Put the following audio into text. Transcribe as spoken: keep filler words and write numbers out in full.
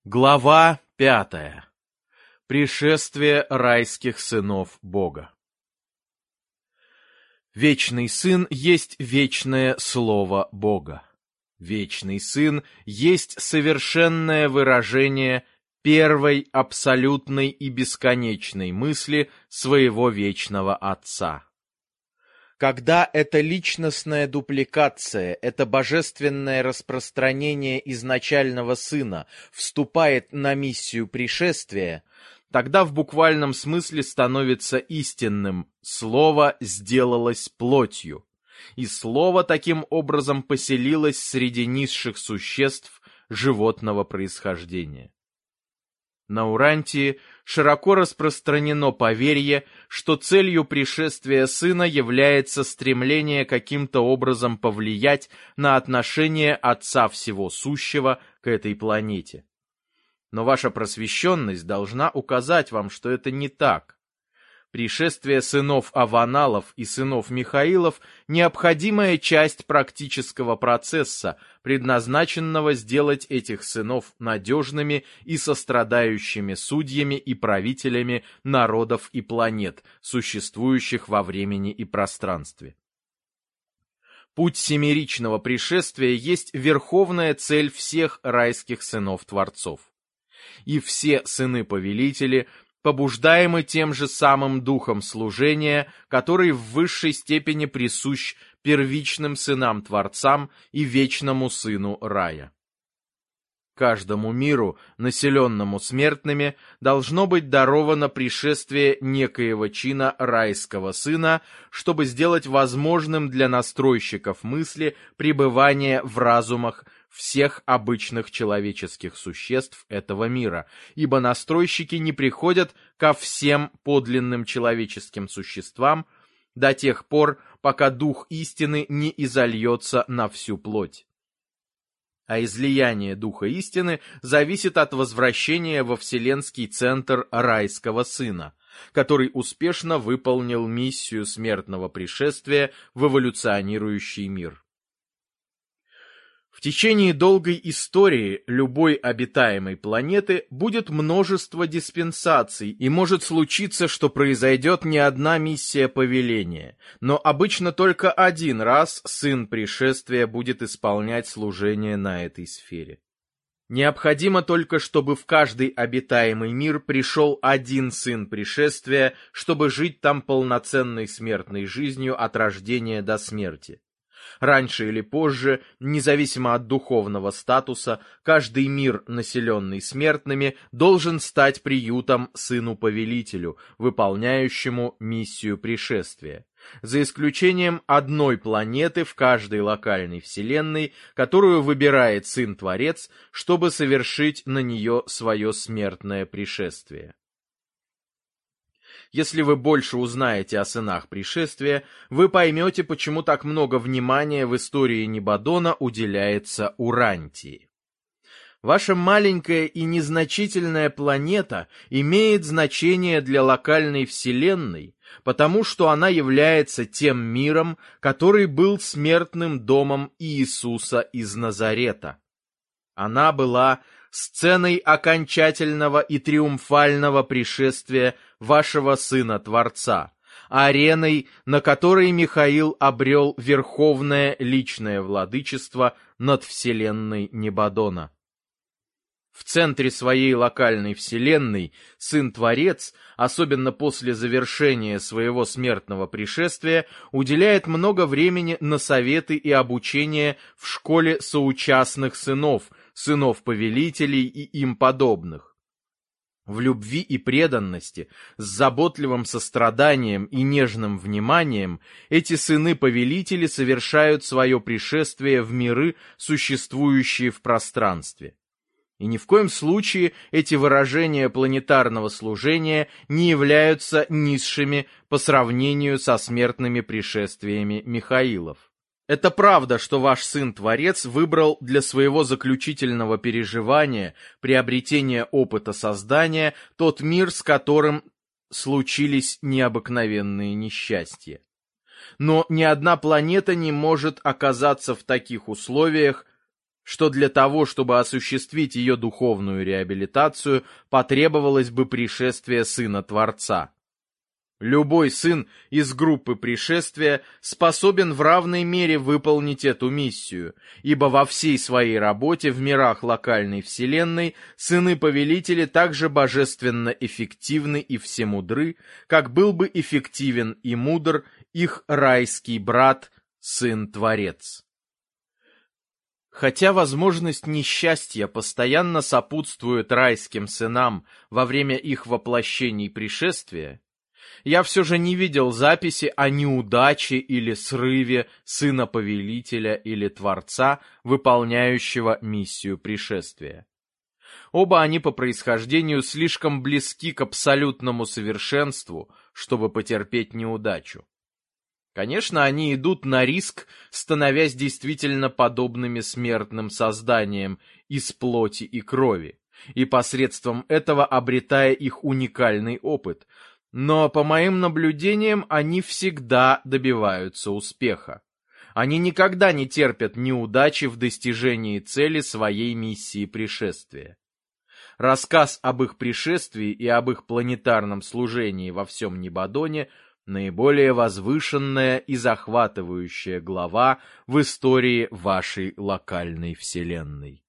Глава пятая. Пришествие райских сынов Бога. Вечный Сын есть вечное Слово Бога. Вечный Сын есть совершенное выражение первой абсолютной и бесконечной мысли своего вечного Отца. Когда эта личностная дупликация, это божественное распространение изначального Сына вступает на миссию пришествия, тогда в буквальном смысле становится истинным «Слово сделалось плотью», и Слово таким образом поселилось среди низших существ животного происхождения. На Урантии широко распространено поверье, что целью пришествия Сына является стремление каким-то образом повлиять на отношение Отца Всего Сущего к этой планете. Но ваша просвещенность должна указать вам, что это не так. Пришествие сынов Аваналов и сынов Михаилов – необходимая часть практического процесса, предназначенного сделать этих сынов надежными и сострадающими судьями и правителями народов и планет, существующих во времени и пространстве. Путь семеричного пришествия есть верховная цель всех райских сынов-творцов. И все сыны-повелители – побуждаемы тем же самым духом служения, который в высшей степени присущ первичным сынам-творцам и вечному сыну рая. Каждому миру, населенному смертными, должно быть даровано пришествие некоего чина райского сына, чтобы сделать возможным для настройщиков мысли пребывание в разумах всех обычных человеческих существ этого мира, ибо настройщики не приходят ко всем подлинным человеческим существам до тех пор, пока дух истины не изольется на всю плоть. А излияние духа истины зависит от возвращения во вселенский центр райского сына, который успешно выполнил миссию смертного пришествия в эволюционирующий мир. В течение долгой истории любой обитаемой планеты будет множество диспенсаций, и может случиться, что произойдет не одна миссия повеления, но обычно только один раз сын пришествия будет исполнять служение на этой сфере. Необходимо только, чтобы в каждый обитаемый мир пришел один сын пришествия, чтобы жить там полноценной смертной жизнью от рождения до смерти. Раньше или позже, независимо от духовного статуса, каждый мир, населенный смертными, должен стать приютом сыну-повелителю, выполняющему миссию пришествия, за исключением одной планеты в каждой локальной вселенной, которую выбирает сын-творец, чтобы совершить на нее свое смертное пришествие. Если вы больше узнаете о сынах пришествия, вы поймете, почему так много внимания в истории Нибадона уделяется Урантии. Ваша маленькая и незначительная планета имеет значение для локальной вселенной, потому что она является тем миром, который был смертным домом Иисуса из Назарета. Она была сценой окончательного и триумфального пришествия вашего Сына-Творца, ареной, на которой Михаил обрел верховное личное владычество над вселенной Нибадона. В центре своей локальной вселенной Сын-Творец, особенно после завершения своего смертного пришествия, уделяет много времени на советы и обучение в школе соучастных сынов, сынов-повелителей и им подобных. В любви и преданности, с заботливым состраданием и нежным вниманием эти сыны-повелители совершают свое пришествие в миры, существующие в пространстве. И ни в коем случае эти выражения планетарного служения не являются низшими по сравнению со смертными пришествиями Михаилов. Это правда, что ваш Сын-Творец выбрал для своего заключительного переживания, приобретения опыта создания, тот мир, с которым случились необыкновенные несчастья. Но ни одна планета не может оказаться в таких условиях, что для того, чтобы осуществить ее духовную реабилитацию, потребовалось бы пришествие Сына Творца. Любой сын из группы пришествия способен в равной мере выполнить эту миссию, ибо во всей своей работе в мирах локальной вселенной сыны-повелители также божественно эффективны и всемудры, как был бы эффективен и мудр их райский брат, Сын-Творец. Хотя возможность несчастья постоянно сопутствует райским сынам во время их воплощений пришествия, я все же не видел записи о неудаче или срыве сына-повелителя или Творца, выполняющего миссию пришествия. Оба они по происхождению слишком близки к абсолютному совершенству, чтобы потерпеть неудачу. Конечно, они идут на риск, становясь действительно подобными смертным созданиям из плоти и крови, и посредством этого обретая их уникальный опыт, но, по моим наблюдениям, они всегда добиваются успеха. Они никогда не терпят неудачи в достижении цели своей миссии пришествия. Рассказ об их пришествии и об их планетарном служении во всем Небадоне – наиболее возвышенная и захватывающая глава в истории вашей локальной вселенной.